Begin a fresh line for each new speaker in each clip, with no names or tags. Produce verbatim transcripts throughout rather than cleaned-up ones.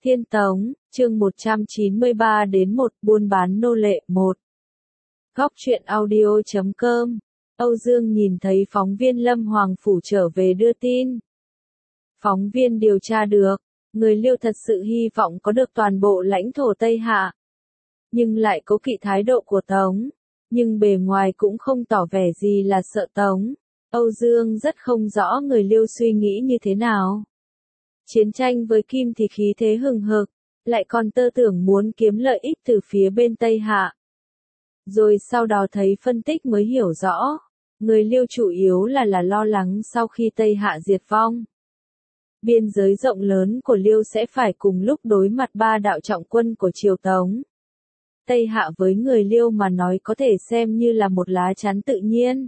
Thiên Tống, chương một trăm chín mươi ba đến một buôn bán nô lệ một. Góc truyện audio chấm com. Âu Dương nhìn thấy phóng viên Lâm Hoàng Phủ trở về đưa tin. Phóng viên điều tra được, người Liêu thật sự hy vọng có được toàn bộ lãnh thổ Tây Hạ. Nhưng lại cố kỵ thái độ của Tống. Nhưng bề ngoài cũng không tỏ vẻ gì là sợ Tống. Âu Dương rất không rõ người Liêu suy nghĩ như thế nào. Chiến tranh với Kim thì khí thế hừng hực, lại còn tơ tưởng muốn kiếm lợi ích từ phía bên Tây Hạ. Rồi sau đó thấy phân tích mới hiểu rõ, người Liêu chủ yếu là là lo lắng sau khi Tây Hạ diệt vong. Biên giới rộng lớn của Liêu sẽ phải cùng lúc đối mặt ba đạo trọng quân của triều Tống. Tây Hạ với người Liêu mà nói có thể xem như là một lá chắn tự nhiên.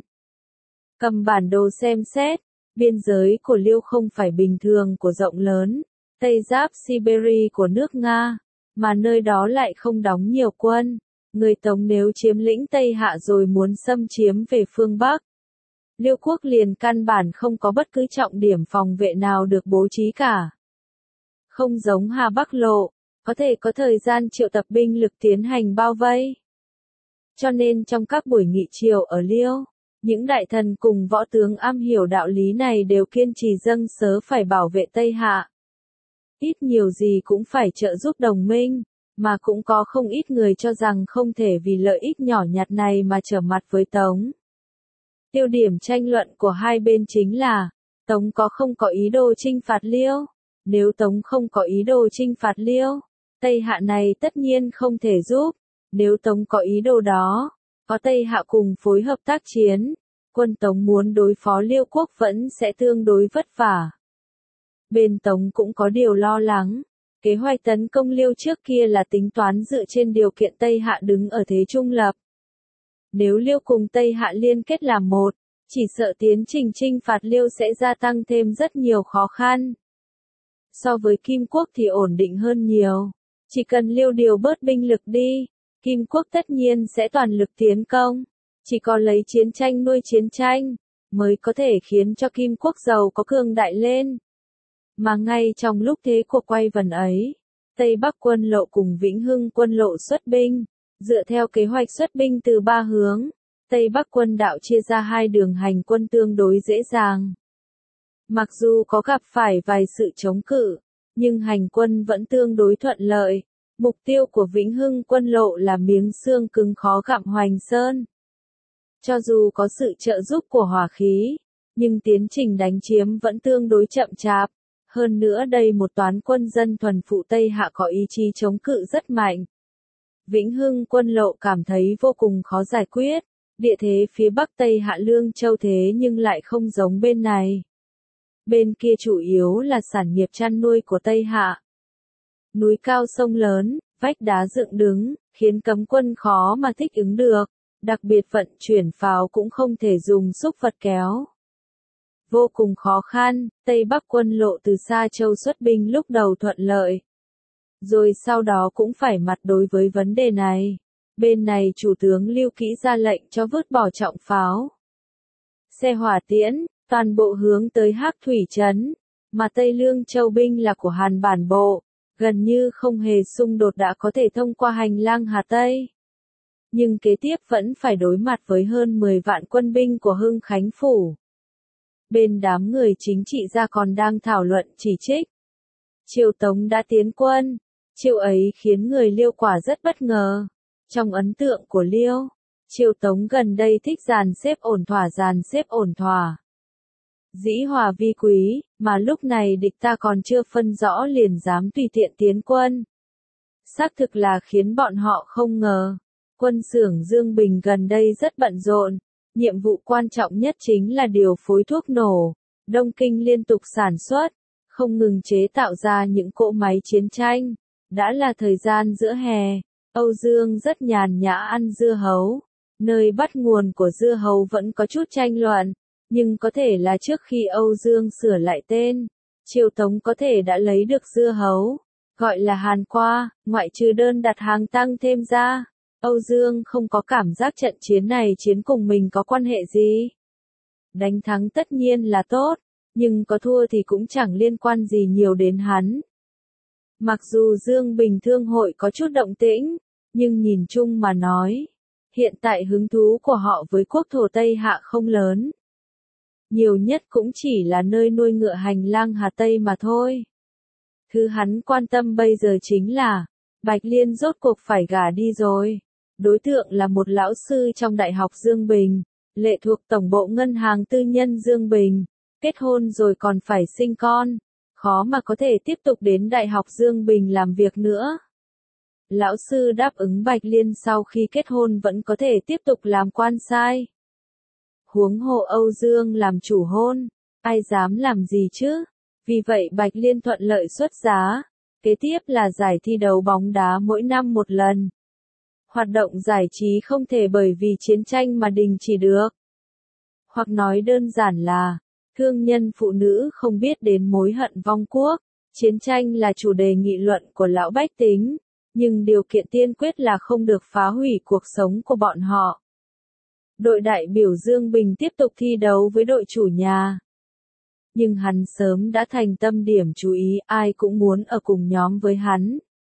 Cầm bản đồ xem xét. Biên giới của Liêu không phải bình thường của rộng lớn, Tây giáp Siberia của nước Nga, mà nơi đó lại không đóng nhiều quân. Người Tống nếu chiếm lĩnh Tây Hạ rồi muốn xâm chiếm về phương Bắc. Liêu quốc liền căn bản không có bất cứ trọng điểm phòng vệ nào được bố trí cả. Không giống Hà Bắc Lộ, có thể có thời gian triệu tập binh lực tiến hành bao vây. Cho nên trong các buổi nghị triều ở Liêu, những đại thần cùng võ tướng am hiểu đạo lý này đều kiên trì dâng sớ phải bảo vệ Tây Hạ. Ít nhiều gì cũng phải trợ giúp đồng minh, mà cũng có không ít người cho rằng không thể vì lợi ích nhỏ nhặt này mà trở mặt với Tống. Tiêu điểm tranh luận của hai bên chính là, Tống có không có ý đồ chinh phạt Liêu? Nếu Tống không có ý đồ chinh phạt Liêu, Tây Hạ này tất nhiên không thể giúp. Nếu Tống có ý đồ đó, có Tây Hạ cùng phối hợp tác chiến, quân Tống muốn đối phó Liêu quốc vẫn sẽ tương đối vất vả. Bên Tống cũng có điều lo lắng, kế hoạch tấn công Liêu trước kia là tính toán dựa trên điều kiện Tây Hạ đứng ở thế trung lập. Nếu Liêu cùng Tây Hạ liên kết làm một, chỉ sợ tiến trình chinh phạt Liêu sẽ gia tăng thêm rất nhiều khó khăn. So với Kim quốc thì ổn định hơn nhiều, chỉ cần Liêu điều bớt binh lực đi, Kim quốc tất nhiên sẽ toàn lực tiến công. Chỉ có lấy chiến tranh nuôi chiến tranh, mới có thể khiến cho Kim quốc giàu có cường đại lên. Mà ngay trong lúc thế cuộc quay vần ấy, Tây Bắc quân lộ cùng Vĩnh Hưng quân lộ xuất binh, dựa theo kế hoạch xuất binh từ ba hướng, Tây Bắc quân đạo chia ra hai đường hành quân tương đối dễ dàng. Mặc dù có gặp phải vài sự chống cự, nhưng hành quân vẫn tương đối thuận lợi. Mục tiêu của Vĩnh Hưng quân lộ là miếng xương cứng khó gặm Hoành Sơn. Cho dù có sự trợ giúp của hỏa khí, nhưng tiến trình đánh chiếm vẫn tương đối chậm chạp. Hơn nữa đây một toán quân dân thuần phụ Tây Hạ có ý chí chống cự rất mạnh. Vĩnh Hưng quân lộ cảm thấy vô cùng khó giải quyết. Địa thế phía Bắc Tây Hạ Lương Châu thế nhưng lại không giống bên này. Bên kia chủ yếu là sản nghiệp chăn nuôi của Tây Hạ. Núi cao sông lớn, vách đá dựng đứng, khiến cấm quân khó mà thích ứng được. Đặc biệt vận chuyển pháo cũng không thể dùng xúc vật kéo. Vô cùng khó khăn, Tây Bắc quân lộ từ Sa Châu xuất binh lúc đầu thuận lợi. Rồi sau đó cũng phải mặt đối với vấn đề này. Bên này chủ tướng Lưu Kĩ ra lệnh cho vứt bỏ trọng pháo. Xe hỏa tiễn, toàn bộ hướng tới Hắc Thủy Trấn, mà Tây Lương Châu binh là của Hàn Bản Bộ, gần như không hề xung đột đã có thể thông qua hành lang Hà Tây. Nhưng kế tiếp vẫn phải đối mặt với hơn mười vạn quân binh của Hưng Khánh Phủ. Bên đám người chính trị gia còn đang thảo luận chỉ trích. Triều Tống đã tiến quân, chiêu ấy khiến người Liêu quả rất bất ngờ. Trong ấn tượng của Liêu, Triều Tống gần đây thích dàn xếp ổn thỏa dàn xếp ổn thỏa. Dĩ hòa vi quý, mà lúc này địch ta còn chưa phân rõ liền dám tùy tiện tiến quân. Xác thực là khiến bọn họ không ngờ. Quân xưởng Dương Bình gần đây rất bận rộn, nhiệm vụ quan trọng nhất chính là điều phối thuốc nổ. Đông Kinh liên tục sản xuất, không ngừng chế tạo ra những cỗ máy chiến tranh. Đã là thời gian giữa hè, Âu Dương rất nhàn nhã ăn dưa hấu. Nơi bắt nguồn của dưa hấu vẫn có chút tranh luận, nhưng có thể là trước khi Âu Dương sửa lại tên, Triều Tống có thể đã lấy được dưa hấu, gọi là Hàn Qua, ngoại trừ đơn đặt hàng tăng thêm ra. Âu Dương không có cảm giác trận chiến này chiến cùng mình có quan hệ gì. Đánh thắng tất nhiên là tốt, nhưng có thua thì cũng chẳng liên quan gì nhiều đến hắn. Mặc dù Dương Bình Thương hội có chút động tĩnh, nhưng nhìn chung mà nói, hiện tại hứng thú của họ với quốc thổ Tây Hạ không lớn. Nhiều nhất cũng chỉ là nơi nuôi ngựa hành lang Hà Tây mà thôi. Thứ hắn quan tâm bây giờ chính là, Bạch Liên rốt cuộc phải gả đi rồi. Đối tượng là một lão sư trong Đại học Dương Bình, lệ thuộc Tổng bộ Ngân hàng Tư nhân Dương Bình, kết hôn rồi còn phải sinh con, khó mà có thể tiếp tục đến Đại học Dương Bình làm việc nữa. Lão sư đáp ứng Bạch Liên sau khi kết hôn vẫn có thể tiếp tục làm quan sai. Huống hồ Âu Dương làm chủ hôn, ai dám làm gì chứ? Vì vậy Bạch Liên thuận lợi xuất giá. Kế tiếp là giải thi đấu bóng đá mỗi năm một lần. Hoạt động giải trí không thể bởi vì chiến tranh mà đình chỉ được. Hoặc nói đơn giản là, thương nhân phụ nữ không biết đến mối hận vong quốc. Chiến tranh là chủ đề nghị luận của lão bách tính, nhưng điều kiện tiên quyết là không được phá hủy cuộc sống của bọn họ. Đội đại biểu Dương Bình tiếp tục thi đấu với đội chủ nhà. Nhưng hắn sớm đã thành tâm điểm chú ý, ai cũng muốn ở cùng nhóm với hắn.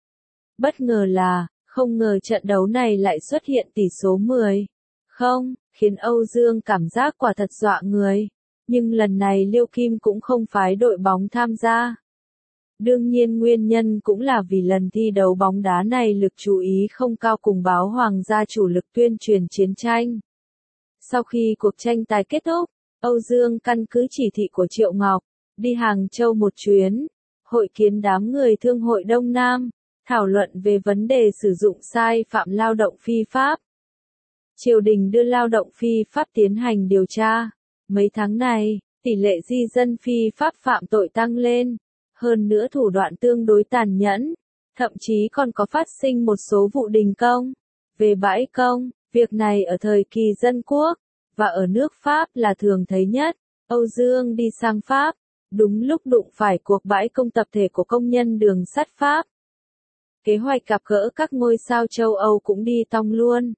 Bất ngờ là, không ngờ trận đấu này lại xuất hiện tỷ số mười không, khiến Âu Dương cảm giác quả thật dọa người. Nhưng lần này Liêu Kim cũng không phái đội bóng tham gia. Đương nhiên nguyên nhân cũng là vì lần thi đấu bóng đá này lực chú ý không cao cùng báo Hoàng gia chủ lực tuyên truyền chiến tranh. Sau khi cuộc tranh tài kết thúc, Âu Dương căn cứ chỉ thị của Triệu Ngọc, đi Hàng Châu một chuyến, hội kiến đám người thương hội Đông Nam, thảo luận về vấn đề sử dụng sai phạm lao động phi pháp. Triều đình đưa lao động phi pháp tiến hành điều tra. Mấy tháng này, tỷ lệ di dân phi pháp phạm tội tăng lên, hơn nữa thủ đoạn tương đối tàn nhẫn, thậm chí còn có phát sinh một số vụ đình công. Về bãi công, việc này ở thời kỳ dân quốc, và ở nước Pháp là thường thấy nhất. Âu Dương đi sang Pháp, đúng lúc đụng phải cuộc bãi công tập thể của công nhân đường sắt Pháp. Kế hoạch gặp gỡ các ngôi sao châu Âu cũng đi tong luôn.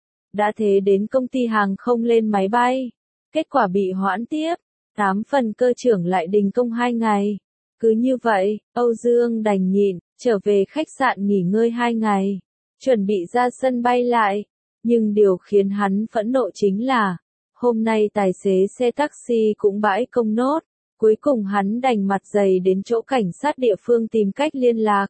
Đã thế đến công ty hàng không lên máy bay. Kết quả bị hoãn tiếp, tám phần cơ trưởng lại đình công hai ngày. Cứ như vậy, Âu Dương đành nhịn, trở về khách sạn nghỉ ngơi hai ngày, chuẩn bị ra sân bay lại. Nhưng điều khiến hắn phẫn nộ chính là, hôm nay tài xế xe taxi cũng bãi công nốt, cuối cùng hắn đành mặt dày đến chỗ cảnh sát địa phương tìm cách liên lạc.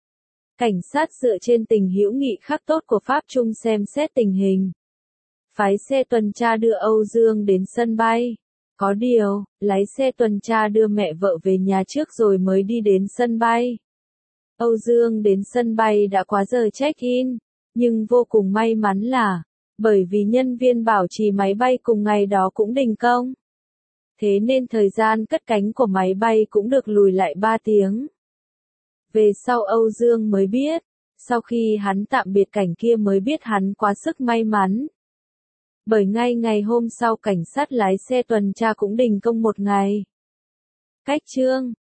Cảnh sát dựa trên tình hữu nghị khắc tốt của Pháp Trung xem xét tình hình. Phái xe tuần tra đưa Âu Dương đến sân bay. Có điều, lái xe tuần tra đưa mẹ vợ về nhà trước rồi mới đi đến sân bay. Âu Dương đến sân bay đã quá giờ check-in, nhưng vô cùng may mắn là, bởi vì nhân viên bảo trì máy bay cùng ngày đó cũng đình công. Thế nên thời gian cất cánh của máy bay cũng được lùi lại ba tiếng. Về sau Âu Dương mới biết, sau khi hắn tạm biệt cảnh kia mới biết hắn quá sức may mắn. Bởi ngay ngày hôm sau cảnh sát lái xe tuần tra cũng đình công một ngày. Cách chương